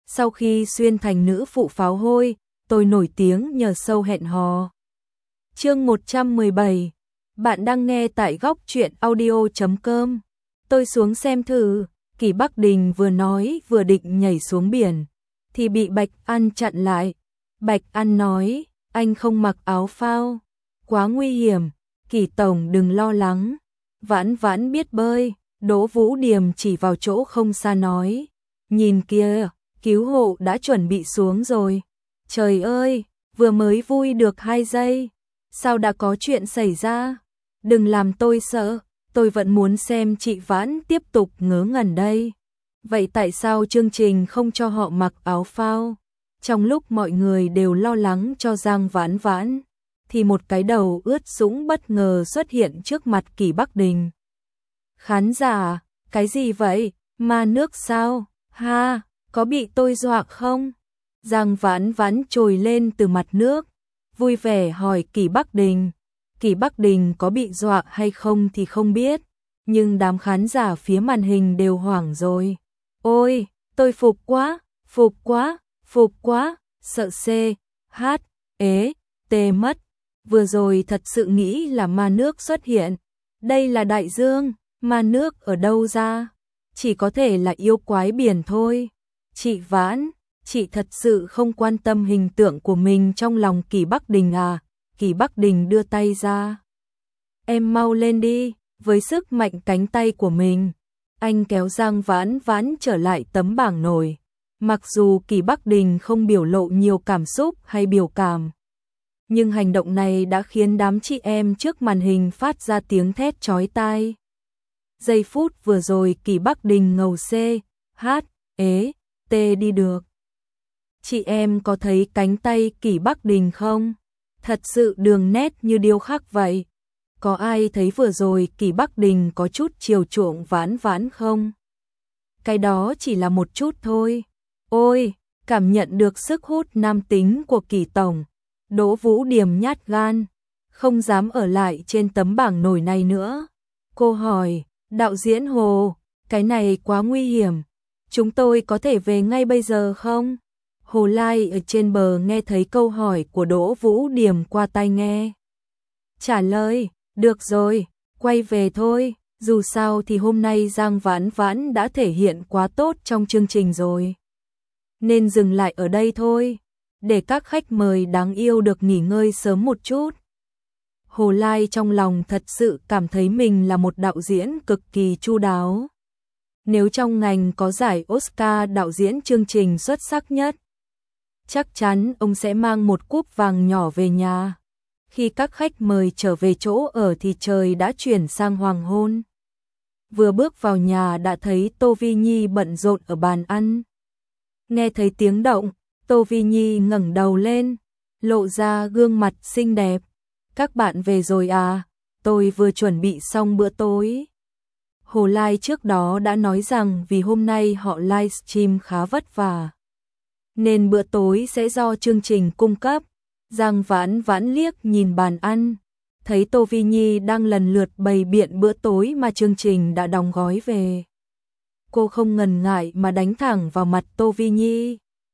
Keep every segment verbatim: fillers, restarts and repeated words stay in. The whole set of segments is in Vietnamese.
Sau khi xuyên thành nữ phụ pháo hôi, tôi nổi tiếng nhờ show hẹn hò. Chương một trăm mười bảy. Bạn đang nghe tại góc truyện audio chấm com. Tôi xuống xem thử. Kỳ Bắc Đình vừa nói vừa định nhảy xuống biển thì bị Bạch An chặn lại. Bạch An nói, anh không mặc áo phao, quá nguy hiểm. Kỳ tổng đừng lo lắng, Vãn Vãn biết bơi. Đỗ Vũ Điềm chỉ vào chỗ không xa nói, nhìn kia, cứu hộ đã chuẩn bị xuống rồi. Trời ơi, vừa mới vui được hai giây, sao đã có chuyện xảy ra? Đừng làm tôi sợ, tôi vẫn muốn xem chị Vãn tiếp tục ngớ ngẩn đây. Vậy tại sao chương trình không cho họ mặc áo phao? Trong lúc mọi người đều lo lắng cho Giang Vãn Vãn, thì một cái đầu ướt sũng bất ngờ xuất hiện trước mặt Kỳ Bắc Đình. Khán giả, cái gì vậy? Ma nước sao? Ha, có bị tôi dọa không? Giang Vãn Vãn trồi lên từ mặt nước, vui vẻ hỏi Kỳ Bắc Đình. Kỳ Bắc Đình có bị dọa hay không thì không biết, nhưng đám khán giả phía màn hình đều hoảng rồi. Ôi, tôi phục quá, phục quá, phục quá, sợ C, H, ế, T mất. Vừa rồi thật sự nghĩ là ma nước xuất hiện. Đây là đại dương, ma nước ở đâu ra? Chỉ có thể là yêu quái biển thôi. Chị Vãn, chị thật sự không quan tâm hình tượng của mình trong lòng Kỳ Bắc Đình à? Kỳ Bắc Đình đưa tay ra. Em mau lên đi, với sức mạnh cánh tay của mình. Anh kéo Giang Vãn Vãn trở lại tấm bảng nổi. Mặc dù Kỳ Bắc Đình không biểu lộ nhiều cảm xúc hay biểu cảm, nhưng hành động này đã khiến đám chị em trước màn hình phát ra tiếng thét chói tai. Giây phút vừa rồi Kỳ Bắc Đình ngầu C, H, ế, T đi được. Chị em có thấy cánh tay Kỳ Bắc Đình không? Thật sự đường nét như điêu khắc vậy. Có ai thấy vừa rồi Kỳ Bắc Đình có chút chiều chuộng Vãn Vãn không? Cái đó chỉ là một chút thôi. Ôi, cảm nhận được sức hút nam tính của Kỳ tổng. Đỗ Vũ Điềm nhát gan, không dám ở lại trên tấm bảng nổi này nữa. Cô hỏi, đạo diễn Hồ, cái này quá nguy hiểm, chúng tôi có thể về ngay bây giờ không? Hồ Lai ở trên bờ nghe thấy câu hỏi của Đỗ Vũ Điềm qua tai nghe. Trả lời, được rồi, quay về thôi, dù sao thì hôm nay Giang Vãn Vãn đã thể hiện quá tốt trong chương trình rồi. Nên dừng lại ở đây thôi, để các khách mời đáng yêu được nghỉ ngơi sớm một chút. Hồ Lai trong lòng thật sự cảm thấy mình là một đạo diễn cực kỳ chu đáo. Nếu trong ngành có giải Oscar đạo diễn chương trình xuất sắc nhất, chắc chắn ông sẽ mang một cúp vàng nhỏ về nhà. Khi các khách mời trở về chỗ ở thì trời đã chuyển sang hoàng hôn. Vừa bước vào nhà đã thấy Tô Vi Nhi bận rộn ở bàn ăn. Nghe thấy tiếng động, Tô Vi Nhi ngẩng đầu lên, lộ ra gương mặt xinh đẹp. Các bạn về rồi à? Tôi vừa chuẩn bị xong bữa tối. Hồ Lai trước đó đã nói rằng vì hôm nay họ livestream khá vất vả, nên bữa tối sẽ do chương trình cung cấp. Giang Vãn Vãn liếc nhìn bàn ăn, thấy Tô Vi Nhi đang lần lượt bày biện bữa tối mà chương trình đã đóng gói về. Cô không ngần ngại mà đánh thẳng vào mặt Tô Vi Nhi.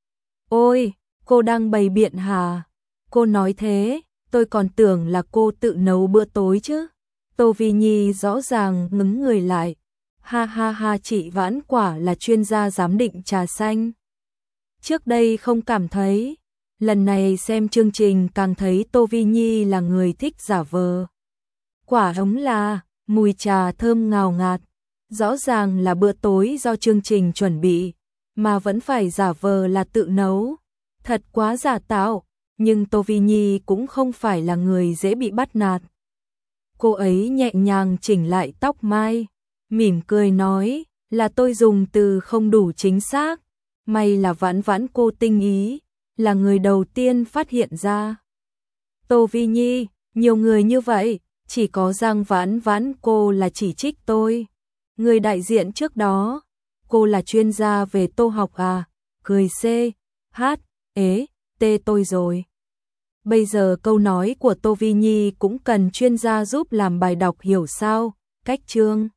Ôi, cô đang bày biện hả? Cô nói thế, tôi còn tưởng là cô tự nấu bữa tối chứ. Tô Vi Nhi rõ ràng ngứng người lại. Ha ha ha, chị Vãn quả là chuyên gia giám định trà xanh. Trước đây không cảm thấy, lần này xem chương trình càng thấy Tô Vi Nhi là người thích giả vờ. Quả ống là, mùi trà thơm ngào ngạt, rõ ràng là bữa tối do chương trình chuẩn bị, mà vẫn phải giả vờ là tự nấu. Thật quá giả tạo, nhưng Tô Vi Nhi cũng không phải là người dễ bị bắt nạt. Cô ấy nhẹ nhàng chỉnh lại tóc mai, mỉm cười nói, là tôi dùng từ không đủ chính xác, may là Vãn Vãn cô tinh ý, là người đầu tiên phát hiện ra. Tô Vi Nhi, nhiều người như vậy, chỉ có Giang Vãn Vãn cô là chỉ trích tôi. Người đại diện trước đó, cô là chuyên gia về tô học à? Cười C, H, ế, T tôi rồi. Bây giờ câu nói của Tô Vi Nhi cũng cần chuyên gia giúp làm bài đọc hiểu sao? Cách chương